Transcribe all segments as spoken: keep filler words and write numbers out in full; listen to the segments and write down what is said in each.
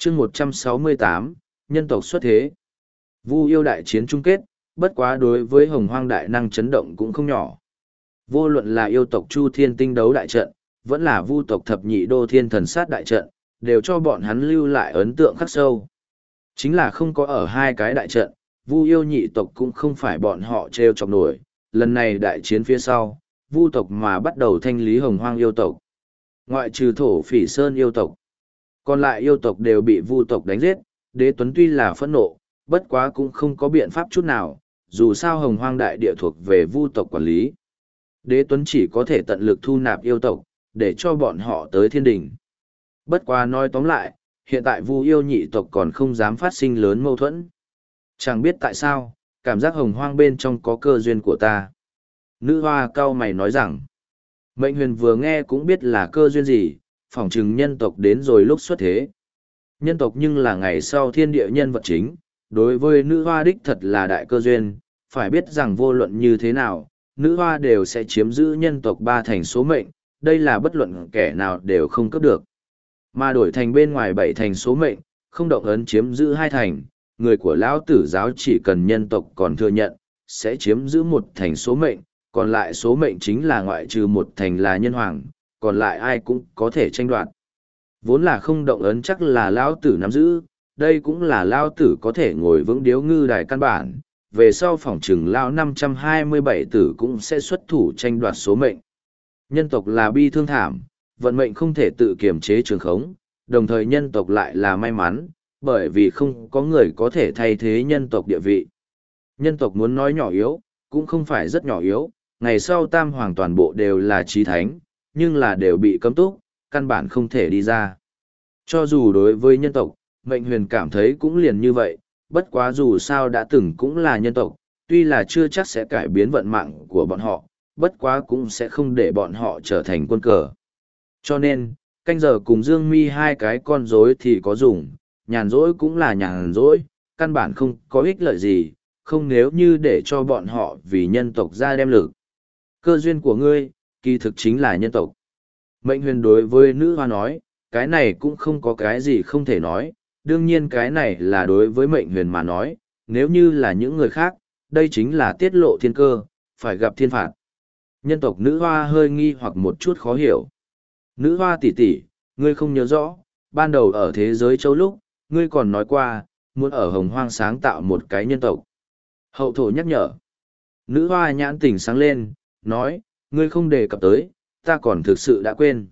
chương một trăm sáu mươi tám, nhân tộc xuất thế. Vu yêu đại chiến chung kết, bất quá đối với hồng hoang đại năng chấn động cũng không nhỏ. Vô luận là yêu tộc Chu Thiên Tinh đấu đại trận, vẫn là vu tộc thập nhị đô thiên thần sát đại trận, đều cho bọn hắn lưu lại ấn tượng khắc sâu. Chính là không có ở hai cái đại trận, vu yêu nhị tộc cũng không phải bọn họ treo chọc nổi. Lần này đại chiến phía sau, vu tộc mà bắt đầu thanh lý hồng hoang yêu tộc. Ngoại trừ thổ phỉ sơn yêu tộc. Còn lại yêu tộc đều bị vu tộc đánh giết, đế tuấn tuy là phẫn nộ, bất quá cũng không có biện pháp chút nào, dù sao hồng hoang đại địa thuộc về vu tộc quản lý. Đế tuấn chỉ có thể tận lực thu nạp yêu tộc, để cho bọn họ tới thiên đình. Bất quá nói tóm lại, hiện tại vu yêu nhị tộc còn không dám phát sinh lớn mâu thuẫn. Chẳng biết tại sao, cảm giác hồng hoang bên trong có cơ duyên của ta. Nữ hoa cao mày nói rằng, mệnh huyền vừa nghe cũng biết là cơ duyên gì, phỏng chừng nhân tộc đến rồi lúc xuất thế. Nhân tộc nhưng là ngày sau thiên địa nhân vật chính, đối với nữ hoa đích thật là đại cơ duyên, phải biết rằng vô luận như thế nào, nữ hoa đều sẽ chiếm giữ nhân tộc ba thành số mệnh, đây là bất luận kẻ nào đều không cấp được. Mà đổi thành bên ngoài bảy thành số mệnh, không động ấn chiếm giữ hai thành, người của lão tử giáo chỉ cần nhân tộc còn thừa nhận, sẽ chiếm giữ một thành số mệnh, còn lại số mệnh chính là ngoại trừ một thành là nhân hoàng, còn lại ai cũng có thể tranh đoạt. Vốn là không động ấn chắc là lão tử nắm giữ, đây cũng là lão tử có thể ngồi vững điếu ngư đài căn bản, về sau phỏng trừng lão năm trăm hai mươi bảy tử cũng sẽ xuất thủ tranh đoạt số mệnh. Nhân tộc là bi thương thảm, vận mệnh không thể tự kiềm chế trường khống, đồng thời nhân tộc lại là may mắn, bởi vì không có người có thể thay thế nhân tộc địa vị. Nhân tộc muốn nói nhỏ yếu, cũng không phải rất nhỏ yếu, ngày sau tam hoàng toàn bộ đều là chí thánh, nhưng là đều bị cấm túc, căn bản không thể đi ra. Cho dù đối với nhân tộc, mệnh huyền cảm thấy cũng liền như vậy, bất quá dù sao đã từng cũng là nhân tộc, tuy là chưa chắc sẽ cải biến vận mạng của bọn họ, bất quá cũng sẽ không để bọn họ trở thành quân cờ. Cho nên, canh giờ cùng Dương Mi hai cái con rối thì có dùng, nhàn rỗi cũng là nhàn rỗi, căn bản không có ích lợi gì, không nếu như để cho bọn họ vì nhân tộc ra đem lực. Cơ duyên của ngươi, kỳ thực chính là nhân tộc. Mệnh huyền đối với nữ hoa nói, cái này cũng không có cái gì không thể nói, đương nhiên cái này là đối với mệnh huyền mà nói, nếu như là những người khác, đây chính là tiết lộ thiên cơ, phải gặp thiên phạt. Nhân tộc nữ hoa hơi nghi hoặc một chút khó hiểu. Nữ hoa tỷ tỷ, ngươi không nhớ rõ, ban đầu ở thế giới châu lúc, ngươi còn nói qua, muốn ở hồng hoang sáng tạo một cái nhân tộc. Hậu thổ nhắc nhở. Nữ hoa nhãn tỉnh sáng lên, nói, ngươi không đề cập tới, ta còn thực sự đã quên.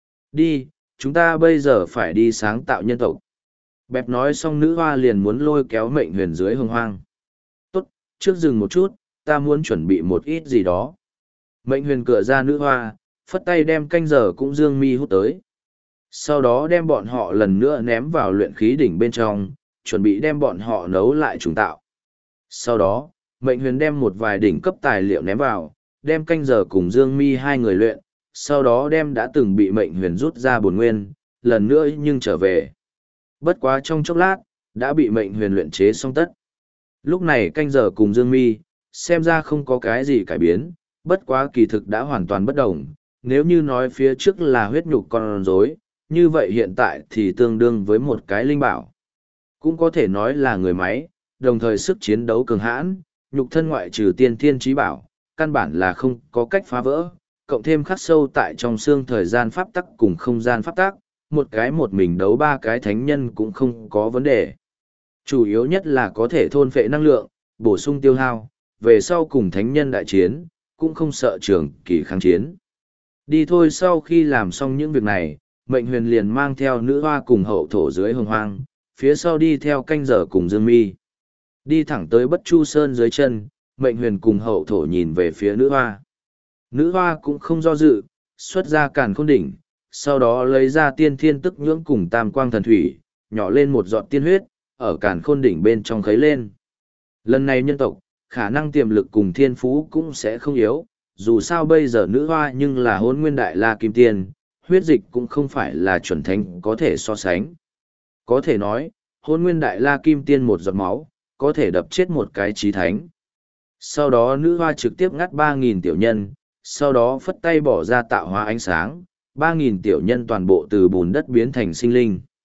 Đi, chúng ta bây giờ phải đi sáng tạo nhân tộc. Bẹp nói xong nữ hoa liền muốn lôi kéo mệnh huyền dưới hồng hoang. Tốt, trước dừng một chút, ta muốn chuẩn bị một ít gì đó. Mệnh huyền cửa ra nữ hoa, phất tay đem canh giờ cũng dương mi hút tới. Sau đó đem bọn họ lần nữa ném vào luyện khí đỉnh bên trong, chuẩn bị đem bọn họ nấu lại trùng tạo. Sau đó, mệnh huyền đem một vài đỉnh cấp tài liệu ném vào, đem canh giờ cùng dương mi hai người luyện, sau đó đem đã từng bị mệnh huyền rút ra bổn nguyên, lần nữa nhưng trở về. Bất quá trong chốc lát, đã bị mệnh huyền luyện chế xong tất. Lúc này canh giờ cùng dương mi, xem ra không có cái gì cải biến, bất quá kỳ thực đã hoàn toàn bất đồng. Nếu như nói phía trước là huyết nhục con rối, như vậy hiện tại thì tương đương với một cái linh bảo. Cũng có thể nói là người máy, đồng thời sức chiến đấu cường hãn, nhục thân ngoại trừ tiên thiên trí bảo, căn bản là không có cách phá vỡ, cộng thêm khắc sâu tại trong xương thời gian pháp tắc cùng không gian pháp tắc, một cái một mình đấu ba cái thánh nhân cũng không có vấn đề. Chủ yếu nhất là có thể thôn phệ năng lượng, bổ sung tiêu hao, về sau cùng thánh nhân đại chiến, cũng không sợ trường kỳ kháng chiến. Đi thôi, sau khi làm xong những việc này, mệnh huyền liền mang theo nữ hoa cùng hậu thổ dưới hồng hoang, phía sau đi theo canh giờ cùng dương mi. Đi thẳng tới Bất Chu Sơn dưới chân, mệnh huyền cùng hậu thổ nhìn về phía nữ hoa. Nữ hoa cũng không do dự, xuất ra càn khôn đỉnh, sau đó lấy ra tiên thiên tức nhưỡng cùng tam quang thần thủy, nhỏ lên một giọt tiên huyết, ở càn khôn đỉnh bên trong khấy lên. Lần này nhân tộc, khả năng tiềm lực cùng thiên phú cũng sẽ không yếu, dù sao bây giờ nữ hoa nhưng là hôn nguyên đại la kim tiên, huyết dịch cũng không phải là chuẩn thánh có thể so sánh. Có thể nói, hôn nguyên đại la kim tiên một giọt máu, có thể đập chết một cái chí thánh. Sau đó nữ hoa trực tiếp ngắt ba nghìn tiểu nhân, sau đó phất tay bỏ ra tạo hóa ánh sáng, ba nghìn tiểu nhân toàn bộ từ bùn đất biến thành sinh linh.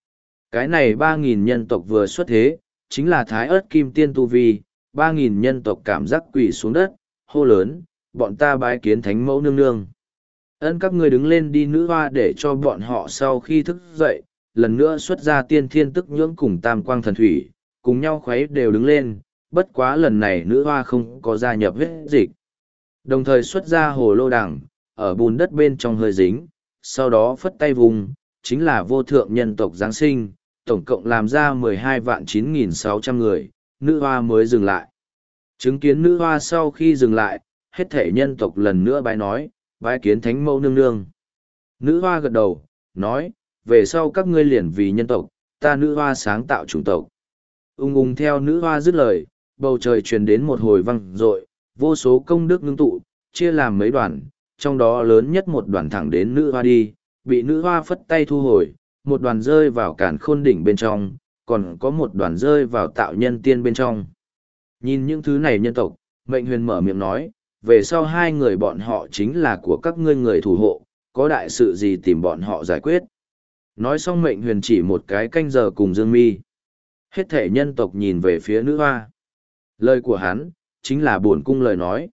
Cái này ba nghìn nhân tộc vừa xuất thế, chính là thái ớt kim tiên tu vi, ba nghìn nhân tộc cảm giác quỳ xuống đất, hô lớn, bọn ta bái kiến thánh mẫu nương nương. Ân các ngươi đứng lên đi nữ hoa để cho bọn họ sau khi thức dậy, lần nữa xuất ra tiên thiên tức nhưỡng cùng tam quang thần thủy, cùng nhau khuấy đều đứng lên, bất quá lần này nữ hoa không có gia nhập huyết dịch. Đồng thời xuất ra hồ lô đằng, ở bùn đất bên trong hơi dính, sau đó phất tay vùng, chính là vô thượng nhân tộc Giáng sinh, tổng cộng làm ra mười hai vạn chín nghìn sáu trăm người, nữ hoa mới dừng lại. Chứng kiến nữ hoa sau khi dừng lại, hết thể nhân tộc lần nữa bái nói, bái kiến thánh mẫu nương nương. Nữ hoa gật đầu, nói, về sau các ngươi liền vì nhân tộc, ta nữ hoa sáng tạo chủng tộc. Ung ung theo nữ hoa dứt lời, bầu trời truyền đến một hồi vang dội, vô số công đức ngưng tụ, chia làm mấy đoàn, trong đó lớn nhất một đoàn thẳng đến nữ hoa đi, bị nữ hoa phất tay thu hồi, một đoàn rơi vào cản khôn đỉnh bên trong, còn có một đoàn rơi vào tạo nhân tiên bên trong. Nhìn những thứ này nhân tộc, mệnh huyền mở miệng nói, về sau hai người bọn họ chính là của các ngươi người thủ hộ, có đại sự gì tìm bọn họ giải quyết. Nói xong mệnh huyền chỉ một cái canh giờ cùng Dương Mi. Hết thể nhân tộc nhìn về phía nữ hoa. Lời của hắn, chính là bổn cung lời nói.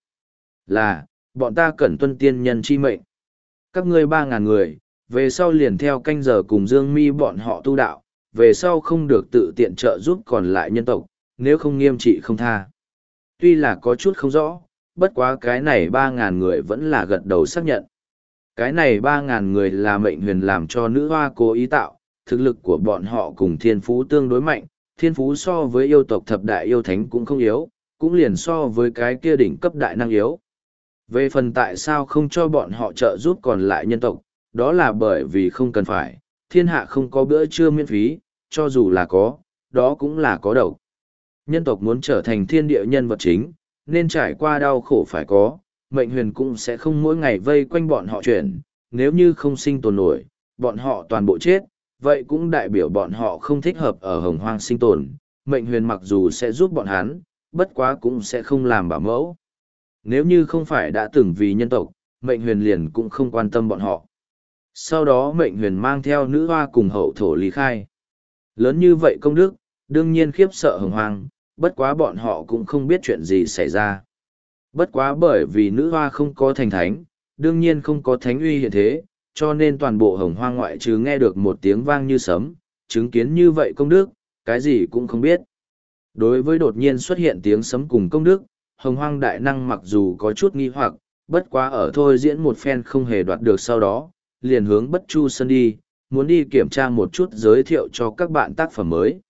Là, bọn ta cần tuân tiên nhân chi mệnh. Các ngươi ba ngàn người, về sau liền theo canh giờ cùng Dương Mi bọn họ tu đạo, về sau không được tự tiện trợ giúp còn lại nhân tộc, nếu không nghiêm trị không tha. Tuy là có chút không rõ, bất quá cái này ba ngàn người vẫn là gật đầu xác nhận. Cái này ba ngàn người là mệnh huyền làm cho nữ hoa cố ý tạo, thực lực của bọn họ cùng thiên phú tương đối mạnh, thiên phú so với yêu tộc thập đại yêu thánh cũng không yếu, cũng liền so với cái kia đỉnh cấp đại năng yếu. Về phần tại sao không cho bọn họ trợ giúp còn lại nhân tộc, đó là bởi vì không cần phải, thiên hạ không có bữa trưa miễn phí, cho dù là có, đó cũng là có độc. Nhân tộc muốn trở thành thiên địa nhân vật chính, nên trải qua đau khổ phải có, mệnh huyền cũng sẽ không mỗi ngày vây quanh bọn họ chuyển, nếu như không sinh tồn nổi, bọn họ toàn bộ chết, vậy cũng đại biểu bọn họ không thích hợp ở hồng hoang sinh tồn, mệnh huyền mặc dù sẽ giúp bọn hắn, bất quá cũng sẽ không làm bảo mẫu. Nếu như không phải đã từng vì nhân tộc, mệnh huyền liền cũng không quan tâm bọn họ. Sau đó mệnh huyền mang theo nữ hoa cùng hậu thổ lý khai. Lớn như vậy công đức, đương nhiên khiếp sợ hồng hoang, bất quá bọn họ cũng không biết chuyện gì xảy ra. Bất quá bởi vì nữ hoa không có thành thánh, đương nhiên không có thánh uy hiện thế, cho nên toàn bộ hồng hoang ngoại trừ nghe được một tiếng vang như sấm, chứng kiến như vậy công đức, cái gì cũng không biết. Đối với đột nhiên xuất hiện tiếng sấm cùng công đức, hồng hoang đại năng mặc dù có chút nghi hoặc, bất quá ở thôi diễn một phen không hề đoạt được sau đó, liền hướng bất chu sân đi, muốn đi kiểm tra một chút giới thiệu cho các bạn tác phẩm mới.